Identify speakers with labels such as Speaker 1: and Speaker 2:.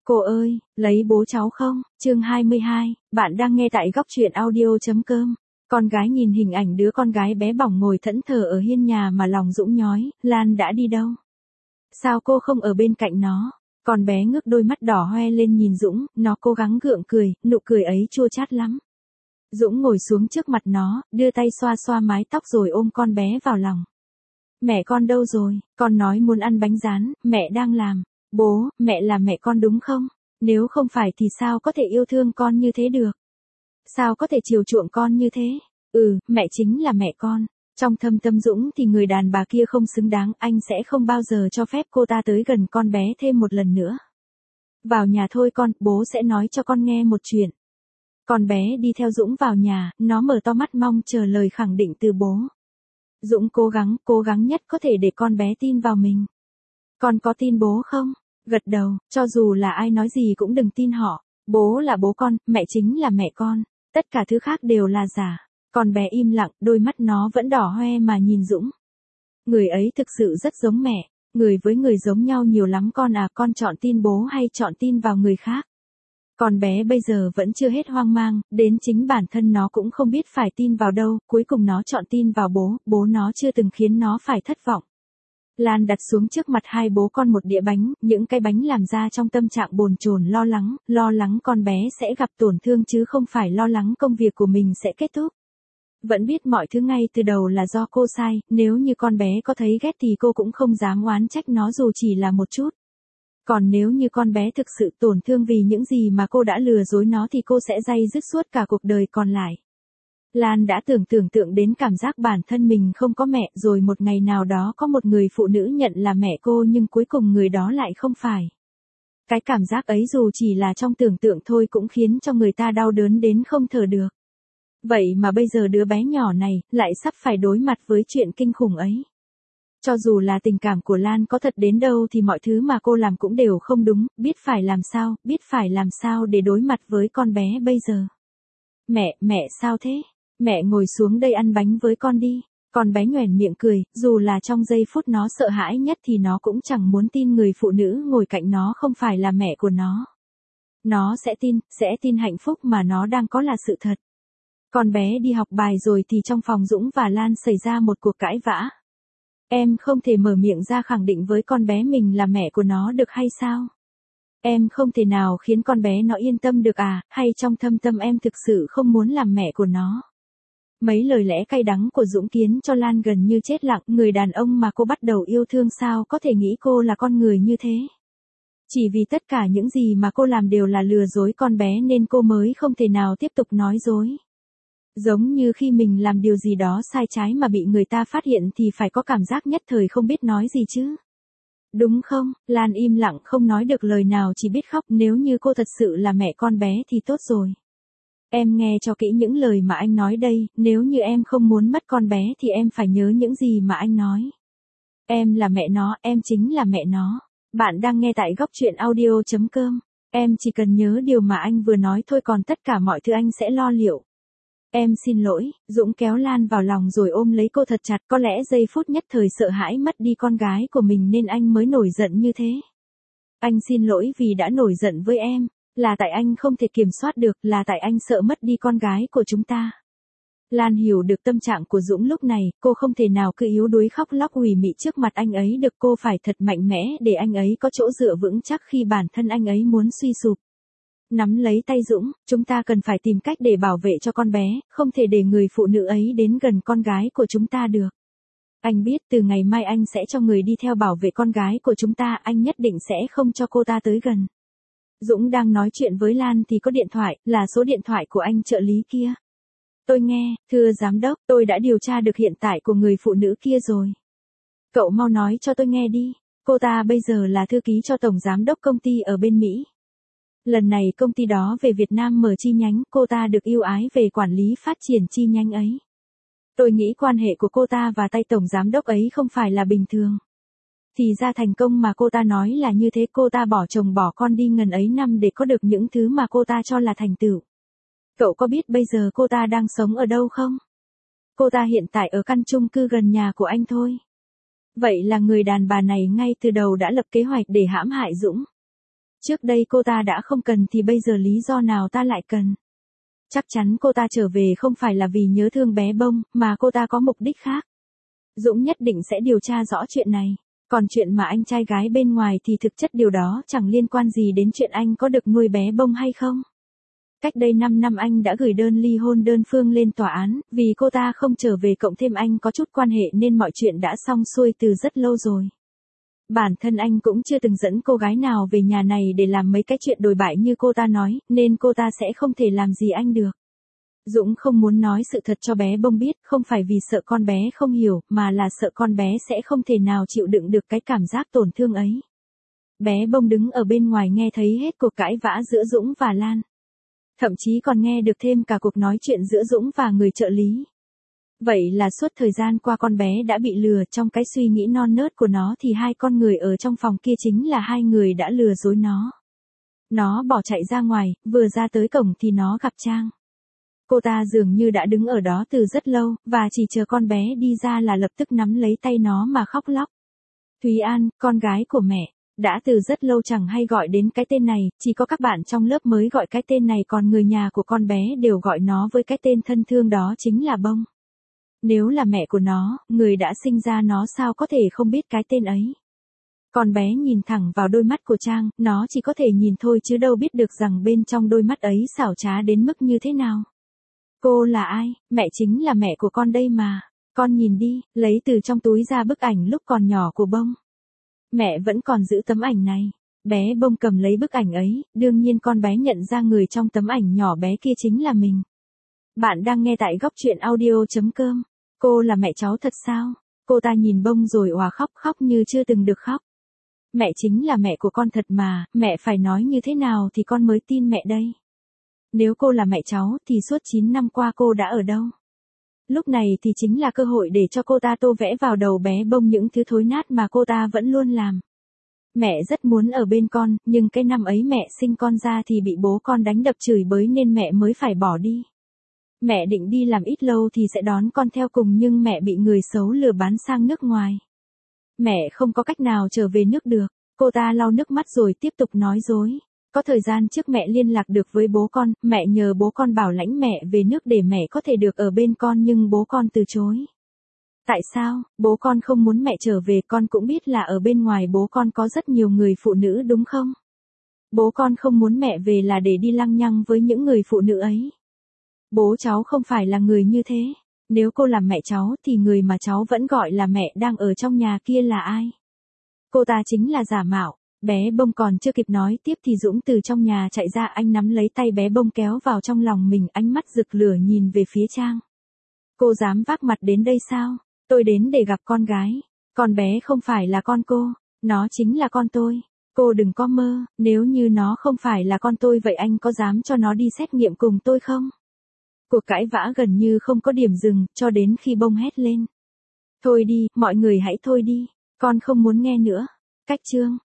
Speaker 1: Cô ơi, lấy bố cháu không? Chương 22, bạn đang nghe tại góc truyện audio.com. Con gái nhìn hình ảnh đứa con gái bé bỏng ngồi thẫn thờ ở hiên nhà mà lòng dũng nhói, Lan đã đi đâu? Sao cô không ở bên cạnh nó? Con bé ngước đôi mắt đỏ hoe lên nhìn Dũng, nó cố gắng gượng cười, nụ cười ấy chua chát lắm. Dũng ngồi xuống trước mặt nó, đưa tay xoa xoa mái tóc rồi ôm con bé vào lòng. Mẹ con đâu rồi? Con nói muốn ăn bánh rán, mẹ đang làm. Bố, mẹ là mẹ con đúng không? Nếu không phải thì sao có thể yêu thương con như thế được? Sao có thể chiều chuộng con như thế? Mẹ chính là mẹ con. Trong thâm tâm Dũng thì người đàn bà kia không xứng đáng, anh sẽ không bao giờ cho phép cô ta tới gần con bé thêm một lần nữa. Vào nhà thôi con, bố sẽ nói cho con nghe một chuyện. Con bé đi theo Dũng vào nhà, nó mở to mắt mong chờ lời khẳng định từ bố. Dũng cố gắng nhất có thể để con bé tin vào mình. Con có tin bố không? Gật đầu, cho dù là ai nói gì cũng đừng tin họ. Bố là bố con, mẹ chính là mẹ con. Tất cả thứ khác đều là giả. Con bé im lặng, đôi mắt nó vẫn đỏ hoe mà nhìn Dũng. Người ấy thực sự rất giống mẹ. Người với người giống nhau nhiều lắm con à, con chọn tin bố hay chọn tin vào người khác? Con bé bây giờ vẫn chưa hết hoang mang, đến chính bản thân nó cũng không biết phải tin vào đâu, cuối cùng nó chọn tin vào bố nó chưa từng khiến nó phải thất vọng. Lan đặt xuống trước mặt hai bố con một đĩa bánh, những cái bánh làm ra trong tâm trạng bồn chồn lo lắng con bé sẽ gặp tổn thương chứ không phải lo lắng công việc của mình sẽ kết thúc. Vẫn biết mọi thứ ngay từ đầu là do cô sai, nếu như con bé có thấy ghét thì cô cũng không dám oán trách nó dù chỉ là một chút. Còn nếu như con bé thực sự tổn thương vì những gì mà cô đã lừa dối nó thì cô sẽ day dứt suốt cả cuộc đời còn lại. Lan đã tưởng tượng đến cảm giác bản thân mình không có mẹ, rồi một ngày nào đó có một người phụ nữ nhận là mẹ cô nhưng cuối cùng người đó lại không phải. Cái cảm giác ấy dù chỉ là trong tưởng tượng thôi cũng khiến cho người ta đau đớn đến không thở được. Vậy mà bây giờ đứa bé nhỏ này lại sắp phải đối mặt với chuyện kinh khủng ấy. Cho dù là tình cảm của Lan có thật đến đâu thì mọi thứ mà cô làm cũng đều không đúng, biết phải làm sao để đối mặt với con bé bây giờ. Mẹ sao thế? Mẹ ngồi xuống đây ăn bánh với con đi. Con bé nhoẻn miệng cười, dù là trong giây phút nó sợ hãi nhất thì nó cũng chẳng muốn tin người phụ nữ ngồi cạnh nó không phải là mẹ của nó. Nó sẽ tin hạnh phúc mà nó đang có là sự thật. Con bé đi học bài rồi thì trong phòng Dũng và Lan xảy ra một cuộc cãi vã. Em không thể mở miệng ra khẳng định với con bé mình là mẹ của nó được hay sao? Em không thể nào khiến con bé nó yên tâm được à, hay trong thâm tâm em thực sự không muốn làm mẹ của nó? Mấy lời lẽ cay đắng của Dũng khiến cho Lan gần như chết lặng, người đàn ông mà cô bắt đầu yêu thương sao có thể nghĩ cô là con người như thế? Chỉ vì tất cả những gì mà cô làm đều là lừa dối con bé nên cô mới không thể nào tiếp tục nói dối. Giống như khi mình làm điều gì đó sai trái mà bị người ta phát hiện thì phải có cảm giác nhất thời không biết nói gì chứ. Đúng không? Lan im lặng không nói được lời nào chỉ biết khóc, nếu như cô thật sự là mẹ con bé thì tốt rồi. Em nghe cho kỹ những lời mà anh nói đây, nếu như em không muốn mất con bé thì em phải nhớ những gì mà anh nói. Em là mẹ nó, em chính là mẹ nó. Bạn đang nghe tại góc truyện audio.com. Em chỉ cần nhớ điều mà anh vừa nói thôi, còn tất cả mọi thứ anh sẽ lo liệu. Em xin lỗi. Dũng kéo Lan vào lòng rồi ôm lấy cô thật chặt, có lẽ giây phút nhất thời sợ hãi mất đi con gái của mình nên anh mới nổi giận như thế. Anh xin lỗi vì đã nổi giận với em, là tại anh không thể kiểm soát được, là tại anh sợ mất đi con gái của chúng ta. Lan hiểu được tâm trạng của Dũng lúc này, cô không thể nào cứ yếu đuối khóc lóc ủy mị trước mặt anh ấy được, cô phải thật mạnh mẽ để anh ấy có chỗ dựa vững chắc khi bản thân anh ấy muốn suy sụp. Nắm lấy tay Dũng, chúng ta cần phải tìm cách để bảo vệ cho con bé, không thể để người phụ nữ ấy đến gần con gái của chúng ta được. Anh biết từ ngày mai anh sẽ cho người đi theo bảo vệ con gái của chúng ta, anh nhất định sẽ không cho cô ta tới gần. Dũng đang nói chuyện với Lan thì có điện thoại, là số điện thoại của anh trợ lý kia. Tôi nghe, thưa giám đốc, tôi đã điều tra được hiện tại của người phụ nữ kia rồi. Cậu mau nói cho tôi nghe đi, cô ta bây giờ là thư ký cho tổng giám đốc công ty ở bên Mỹ. Lần này công ty đó về Việt Nam mở chi nhánh, cô ta được ưu ái về quản lý phát triển chi nhánh ấy. Tôi nghĩ quan hệ của cô ta và tay tổng giám đốc ấy không phải là bình thường. Thì ra thành công mà cô ta nói là như thế, cô ta bỏ chồng bỏ con đi ngần ấy năm để có được những thứ mà cô ta cho là thành tựu. Cậu có biết bây giờ cô ta đang sống ở đâu không? Cô ta hiện tại ở căn chung cư gần nhà của anh thôi. Vậy là người đàn bà này ngay từ đầu đã lập kế hoạch để hãm hại Dũng. Trước đây cô ta đã không cần thì bây giờ lý do nào ta lại cần? Chắc chắn cô ta trở về không phải là vì nhớ thương bé bông, mà cô ta có mục đích khác. Dũng nhất định sẽ điều tra rõ chuyện này. Còn chuyện mà anh trai gái bên ngoài thì thực chất điều đó chẳng liên quan gì đến chuyện anh có được nuôi bé bông hay không. Cách đây 5 năm anh đã gửi đơn ly hôn đơn phương lên tòa án, vì cô ta không trở về cộng thêm anh có chút quan hệ nên mọi chuyện đã xong xuôi từ rất lâu rồi. Bản thân anh cũng chưa từng dẫn cô gái nào về nhà này để làm mấy cái chuyện đồi bại như cô ta nói, nên cô ta sẽ không thể làm gì anh được. Dũng không muốn nói sự thật cho bé bông biết, không phải vì sợ con bé không hiểu, mà là sợ con bé sẽ không thể nào chịu đựng được cái cảm giác tổn thương ấy. Bé bông đứng ở bên ngoài nghe thấy hết cuộc cãi vã giữa Dũng và Lan. Thậm chí còn nghe được thêm cả cuộc nói chuyện giữa Dũng và người trợ lý. Vậy là suốt thời gian qua con bé đã bị lừa, trong cái suy nghĩ non nớt của nó thì hai con người ở trong phòng kia chính là hai người đã lừa dối nó. Nó bỏ chạy ra ngoài, vừa ra tới cổng thì nó gặp Trang. Cô ta dường như đã đứng ở đó từ rất lâu, và chỉ chờ con bé đi ra là lập tức nắm lấy tay nó mà khóc lóc. Thúy An, con gái của mẹ, đã từ rất lâu chẳng hay gọi đến cái tên này, chỉ có các bạn trong lớp mới gọi cái tên này, còn người nhà của con bé đều gọi nó với cái tên thân thương đó chính là Bông. Nếu là mẹ của nó, người đã sinh ra nó sao có thể không biết cái tên ấy. Con bé nhìn thẳng vào đôi mắt của Trang, nó chỉ có thể nhìn thôi chứ đâu biết được rằng bên trong đôi mắt ấy xảo trá đến mức như thế nào. Cô là ai? Mẹ chính là mẹ của con đây mà. Con nhìn đi, lấy từ trong túi ra bức ảnh lúc còn nhỏ của Bông. Mẹ vẫn còn giữ tấm ảnh này. Bé Bông cầm lấy bức ảnh ấy, đương nhiên con bé nhận ra người trong tấm ảnh nhỏ bé kia chính là mình. Bạn đang nghe tại góc truyện audio.com. Cô là mẹ cháu thật sao? Cô ta nhìn Bông rồi òa khóc, khóc như chưa từng được khóc. Mẹ chính là mẹ của con thật mà, mẹ phải nói như thế nào thì con mới tin mẹ đây. Nếu cô là mẹ cháu thì suốt 9 năm qua cô đã ở đâu? Lúc này thì chính là cơ hội để cho cô ta tô vẽ vào đầu bé Bông những thứ thối nát mà cô ta vẫn luôn làm. Mẹ rất muốn ở bên con, nhưng cái năm ấy mẹ sinh con ra thì bị bố con đánh đập chửi bới nên mẹ mới phải bỏ đi. Mẹ định đi làm ít lâu thì sẽ đón con theo cùng nhưng mẹ bị người xấu lừa bán sang nước ngoài. Mẹ không có cách nào trở về nước được. Cô ta lau nước mắt rồi tiếp tục nói dối. Có thời gian trước mẹ liên lạc được với bố con, mẹ nhờ bố con bảo lãnh mẹ về nước để mẹ có thể được ở bên con nhưng bố con từ chối. Tại sao? Bố con không muốn mẹ trở về, con cũng biết là ở bên ngoài bố con có rất nhiều người phụ nữ đúng không? Bố con không muốn mẹ về là để đi lăng nhăng với những người phụ nữ ấy. Bố cháu không phải là người như thế. Nếu cô làm mẹ cháu thì người mà cháu vẫn gọi là mẹ đang ở trong nhà kia là ai? Cô ta chính là giả mạo. Bé Bông còn chưa kịp nói tiếp thì Dũng từ trong nhà chạy ra, anh nắm lấy tay bé Bông kéo vào trong lòng mình, ánh mắt rực lửa nhìn về phía Trang. Cô dám vác mặt đến đây sao? Tôi đến để gặp con gái. Con bé không phải là con cô, nó chính là con tôi. Cô đừng có mơ, nếu như nó không phải là con tôi vậy anh có dám cho nó đi xét nghiệm cùng tôi không? Cuộc cãi vã gần như không có điểm dừng, cho đến khi Bông hét lên. Thôi đi, mọi người hãy thôi đi, con không muốn nghe nữa. Cách chương